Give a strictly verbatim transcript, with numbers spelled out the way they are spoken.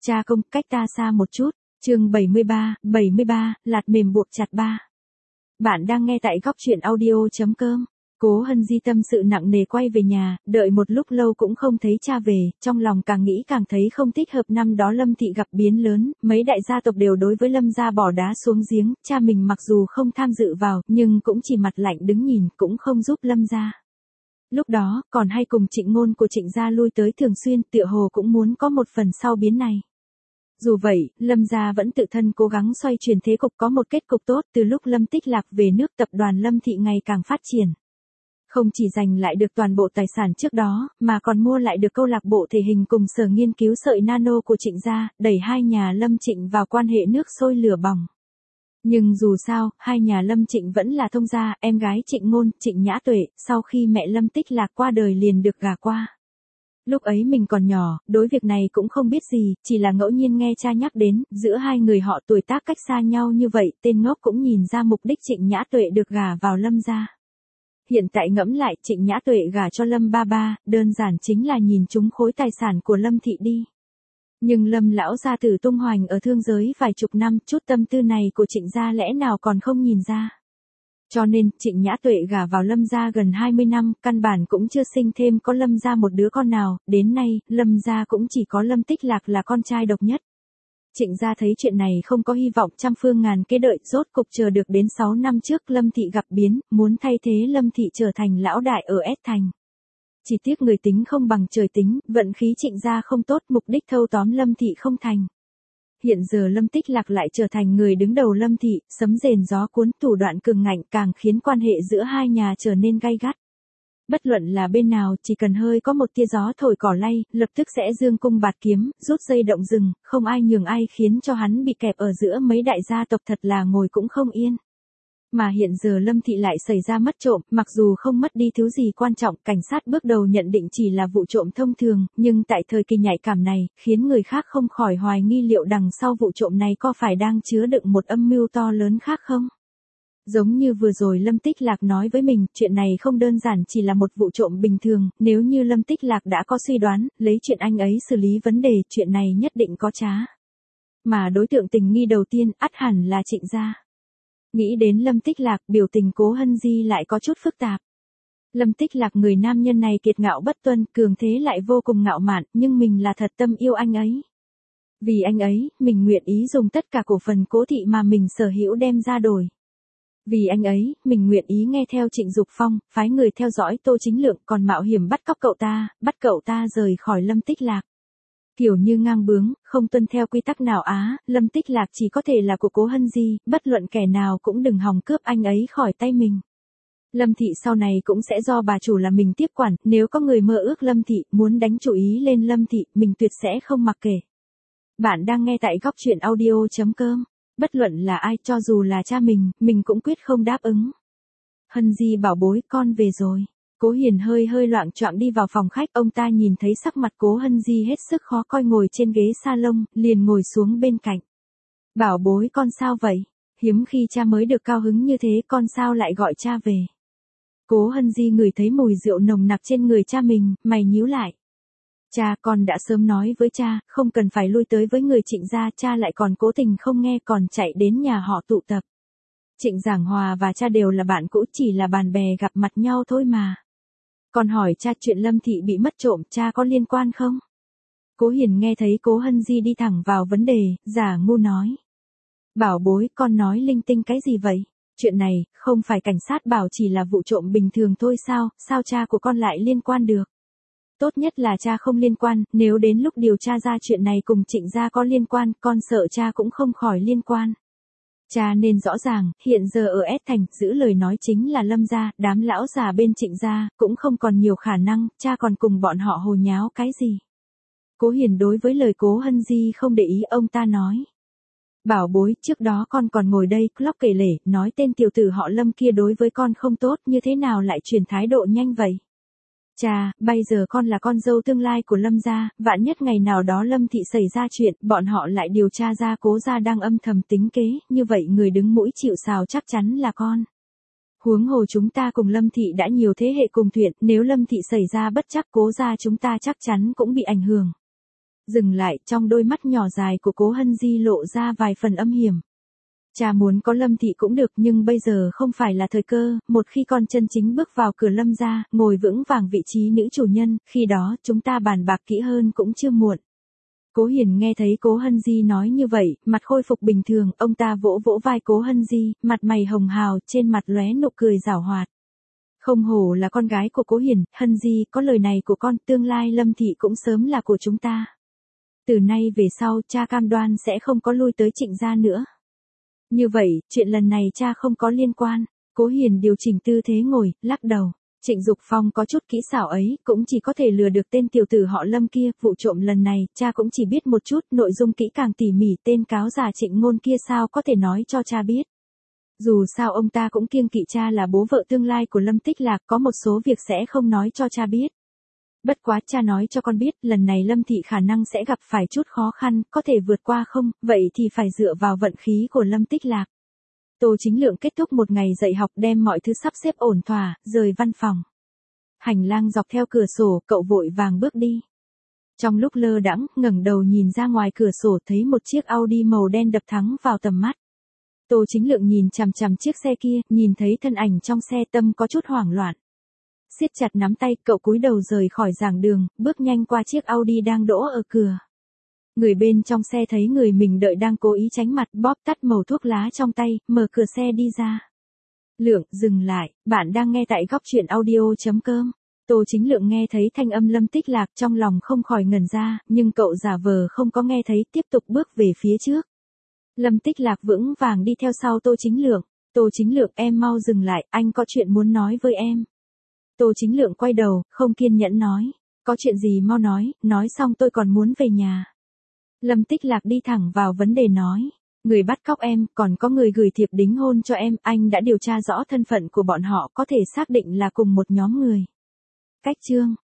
Cha công, cách ta xa một chút. Chương bảy mươi ba, bảy mươi ba, lạt mềm buộc chặt ba. Bạn đang nghe tại góc truyện audio chấm com. Cố Hân Di tâm sự nặng nề quay về nhà, đợi một lúc lâu cũng không thấy cha về, trong lòng càng nghĩ càng thấy không thích hợp. Năm đó Lâm thị gặp biến lớn, mấy đại gia tộc đều đối với Lâm gia bỏ đá xuống giếng, cha mình mặc dù không tham dự vào, nhưng cũng chỉ mặt lạnh đứng nhìn, cũng không giúp Lâm gia. Lúc đó, còn hay cùng Trịnh Ngôn của Trịnh gia lui tới thường xuyên, tựa hồ cũng muốn có một phần sau biến này. Dù vậy, Lâm gia vẫn tự thân cố gắng xoay chuyển thế cục, có một kết cục tốt. Từ lúc Lâm Tích Lạc về nước, tập đoàn Lâm thị ngày càng phát triển. Không chỉ giành lại được toàn bộ tài sản trước đó, mà còn mua lại được câu lạc bộ thể hình cùng sở nghiên cứu sợi nano của Trịnh gia, đẩy hai nhà Lâm Trịnh vào quan hệ nước sôi lửa bỏng. Nhưng dù sao, hai nhà Lâm Trịnh vẫn là thông gia, em gái Trịnh Ngôn, Trịnh Nhã Tuệ, sau khi mẹ Lâm Tích Lạc qua đời liền được gả qua. Lúc ấy mình còn nhỏ, đối việc này cũng không biết gì, chỉ là ngẫu nhiên nghe cha nhắc đến, giữa hai người họ tuổi tác cách xa nhau như vậy, tên ngốc cũng nhìn ra mục đích Trịnh Nhã Tuệ được gả vào Lâm gia. Hiện tại ngẫm lại, Trịnh Nhã Tuệ gả cho Lâm ba ba, đơn giản chính là nhìn trúng khối tài sản của Lâm thị đi. Nhưng Lâm lão gia tử tung hoành ở thương giới vài chục năm, chút tâm tư này của Trịnh gia lẽ nào còn không nhìn ra. Cho nên, Trịnh Nhã Tuệ gả vào Lâm gia gần hai mươi năm, căn bản cũng chưa sinh thêm có Lâm gia một đứa con nào, đến nay, Lâm gia cũng chỉ có Lâm Tích Lạc là con trai độc nhất. Trịnh gia thấy chuyện này không có hy vọng, trăm phương ngàn kế đợi, rốt cục chờ được đến sáu năm trước Lâm thị gặp biến, muốn thay thế Lâm thị trở thành lão đại ở S thành. Chỉ tiếc người tính không bằng trời tính, vận khí Trịnh gia không tốt, mục đích thâu tóm Lâm thị không thành. Hiện giờ Lâm Tích Lạc lại trở thành người đứng đầu Lâm thị, sấm rền gió cuốn, thủ đoạn cường ngạnh càng khiến quan hệ giữa hai nhà trở nên gay gắt. Bất luận là bên nào, chỉ cần hơi có một tia gió thổi cỏ lay, lập tức sẽ dương cung bạt kiếm, rút dây động rừng, không ai nhường ai, khiến cho hắn bị kẹp ở giữa mấy đại gia tộc, thật là ngồi cũng không yên. Mà hiện giờ Lâm thị lại xảy ra mất trộm, mặc dù không mất đi thứ gì quan trọng, cảnh sát bước đầu nhận định chỉ là vụ trộm thông thường, nhưng tại thời kỳ nhạy cảm này, khiến người khác không khỏi hoài nghi liệu đằng sau vụ trộm này có phải đang chứa đựng một âm mưu to lớn khác không? Giống như vừa rồi Lâm Tích Lạc nói với mình, chuyện này không đơn giản chỉ là một vụ trộm bình thường, nếu như Lâm Tích Lạc đã có suy đoán, lấy chuyện anh ấy xử lý vấn đề, chuyện này nhất định có trá. Mà đối tượng tình nghi đầu tiên, ắt hẳn là Trịnh gia. Nghĩ đến Lâm Tích Lạc, biểu tình Cố Hân Di lại có chút phức tạp. Lâm Tích Lạc, người nam nhân này kiệt ngạo bất tuân, cường thế lại vô cùng ngạo mạn, nhưng mình là thật tâm yêu anh ấy. Vì anh ấy, mình nguyện ý dùng tất cả cổ phần Cố thị mà mình sở hữu đem ra đổi. Vì anh ấy, mình nguyện ý nghe theo Trịnh Dục Phong, phái người theo dõi Tô Chính Lượng, còn mạo hiểm bắt cóc cậu ta, bắt cậu ta rời khỏi Lâm Tích Lạc. Kiểu như ngang bướng, không tuân theo quy tắc nào á, Lâm Tích Lạc chỉ có thể là của Cố Hân Di, bất luận kẻ nào cũng đừng hòng cướp anh ấy khỏi tay mình. Lâm thị sau này cũng sẽ do bà chủ là mình tiếp quản, nếu có người mơ ước Lâm thị, muốn đánh chủ ý lên Lâm thị, mình tuyệt sẽ không mặc kệ. Bạn đang nghe tại góc truyện audio chấm com. Bất luận là ai, cho dù là cha mình, mình cũng quyết không đáp ứng. Hân Di bảo bối, con về rồi. Cố Hiền hơi hơi loạng choạng đi vào phòng khách, ông ta nhìn thấy sắc mặt Cố Hân Di hết sức khó coi ngồi trên ghế salon, liền ngồi xuống bên cạnh. Bảo bối, con sao vậy? Hiếm khi cha mới được cao hứng như thế, con sao lại gọi cha về? Cố Hân Di ngửi thấy mùi rượu nồng nặc trên người cha mình, mày nhíu lại. Cha, con đã sớm nói với cha, không cần phải lui tới với người Trịnh gia, cha lại còn cố tình không nghe, còn chạy đến nhà họ tụ tập. Trịnh Giảng Hòa và cha đều là bạn cũ, chỉ là bạn bè gặp mặt nhau thôi mà. Còn hỏi cha, chuyện Lâm thị bị mất trộm, cha có liên quan không? Cố Hiền nghe thấy Cố Hân Di đi thẳng vào vấn đề, giả ngu nói. Bảo bối, con nói linh tinh cái gì vậy? Chuyện này, không phải cảnh sát bảo chỉ là vụ trộm bình thường thôi sao, sao cha của con lại liên quan được? Tốt nhất là cha không liên quan, nếu đến lúc điều tra ra chuyện này cùng Trịnh gia có liên quan, con sợ cha cũng không khỏi liên quan. Cha nên rõ ràng, hiện giờ ở S thành, giữ lời nói chính là Lâm gia, đám lão già bên Trịnh gia, cũng không còn nhiều khả năng, cha còn cùng bọn họ hồ nháo cái gì. Cố Hiền đối với lời Cố Hân Di không để ý, ông ta nói. Bảo bối, trước đó con còn ngồi đây, lóc kể lể, nói tên tiểu tử họ Lâm kia đối với con không tốt, như thế nào lại chuyển thái độ nhanh vậy? Cha, bây giờ con là con dâu tương lai của Lâm gia, vạn nhất ngày nào đó Lâm thị xảy ra chuyện, bọn họ lại điều tra ra Cố gia đang âm thầm tính kế, như vậy người đứng mũi chịu sào chắc chắn là con. Huống hồ chúng ta cùng Lâm thị đã nhiều thế hệ cùng thuyện, nếu Lâm thị xảy ra bất trắc, Cố gia chúng ta chắc chắn cũng bị ảnh hưởng. Dừng lại, trong đôi mắt nhỏ dài của Cố Hân Di lộ ra vài phần âm hiểm. Cha muốn có Lâm Thị cũng được nhưng bây giờ không phải là thời cơ, một khi con chân chính bước vào cửa Lâm gia, ngồi vững vàng vị trí nữ chủ nhân, khi đó chúng ta bàn bạc kỹ hơn cũng chưa muộn. Cố Hiền nghe thấy Cố Hân Di nói như vậy, mặt khôi phục bình thường, ông ta vỗ vỗ vai Cố Hân Di, mặt mày hồng hào, trên mặt lóe nụ cười giảo hoạt. Không hổ là con gái của Cố Hiền, Hân Di, có lời này của con, tương lai Lâm Thị cũng sớm là của chúng ta. Từ nay về sau, cha cam đoan sẽ không có lui tới Trịnh gia nữa. Như vậy, chuyện lần này cha không có liên quan. Cố Hiền điều chỉnh tư thế ngồi, lắc đầu. Trịnh Dục Phong có chút kỹ xảo ấy, cũng chỉ có thể lừa được tên tiểu tử họ Lâm kia, vụ trộm lần này, cha cũng chỉ biết một chút, nội dung kỹ càng tỉ mỉ, tên cáo già Trịnh Ngôn kia sao có thể nói cho cha biết. Dù sao ông ta cũng kiêng kỵ cha là bố vợ tương lai của Lâm Tích Lạc, có một số việc sẽ không nói cho cha biết. Bất quá cha nói cho con biết, lần này Lâm Thị khả năng sẽ gặp phải chút khó khăn, có thể vượt qua không, vậy thì phải dựa vào vận khí của Lâm Tích Lạc. Tô Chính Lượng kết thúc một ngày dạy học đem mọi thứ sắp xếp ổn thỏa, rời văn phòng. Hành lang dọc theo cửa sổ, cậu vội vàng bước đi. Trong lúc lơ đãng, ngẩng đầu nhìn ra ngoài cửa sổ thấy một chiếc Audi màu đen đập thẳng vào tầm mắt. Tô Chính Lượng nhìn chằm chằm chiếc xe kia, nhìn thấy thân ảnh trong xe tâm có chút hoảng loạn. Siết chặt nắm tay, cậu cúi đầu rời khỏi giảng đường, bước nhanh qua chiếc Audi đang đỗ ở cửa. Người bên trong xe thấy người mình đợi đang cố ý tránh mặt, bóp tắt mẩu thuốc lá trong tay, mở cửa xe đi ra. Lượng, dừng lại, bạn đang nghe tại góc truyện audio chấm com. Tô Chính Lượng nghe thấy thanh âm Lâm Tích Lạc trong lòng không khỏi ngẩn ra, nhưng cậu giả vờ không có nghe thấy, tiếp tục bước về phía trước. Lâm Tích Lạc vững vàng đi theo sau Tô Chính Lượng. Tô Chính Lượng, em mau dừng lại, anh có chuyện muốn nói với em. Tô Chính Lượng quay đầu, không kiên nhẫn nói. Có chuyện gì mau nói, nói xong tôi còn muốn về nhà. Lâm Tích Lạc đi thẳng vào vấn đề nói. Người bắt cóc em, còn có người gửi thiệp đính hôn cho em, anh đã điều tra rõ thân phận của bọn họ, có thể xác định là cùng một nhóm người. Cách chương.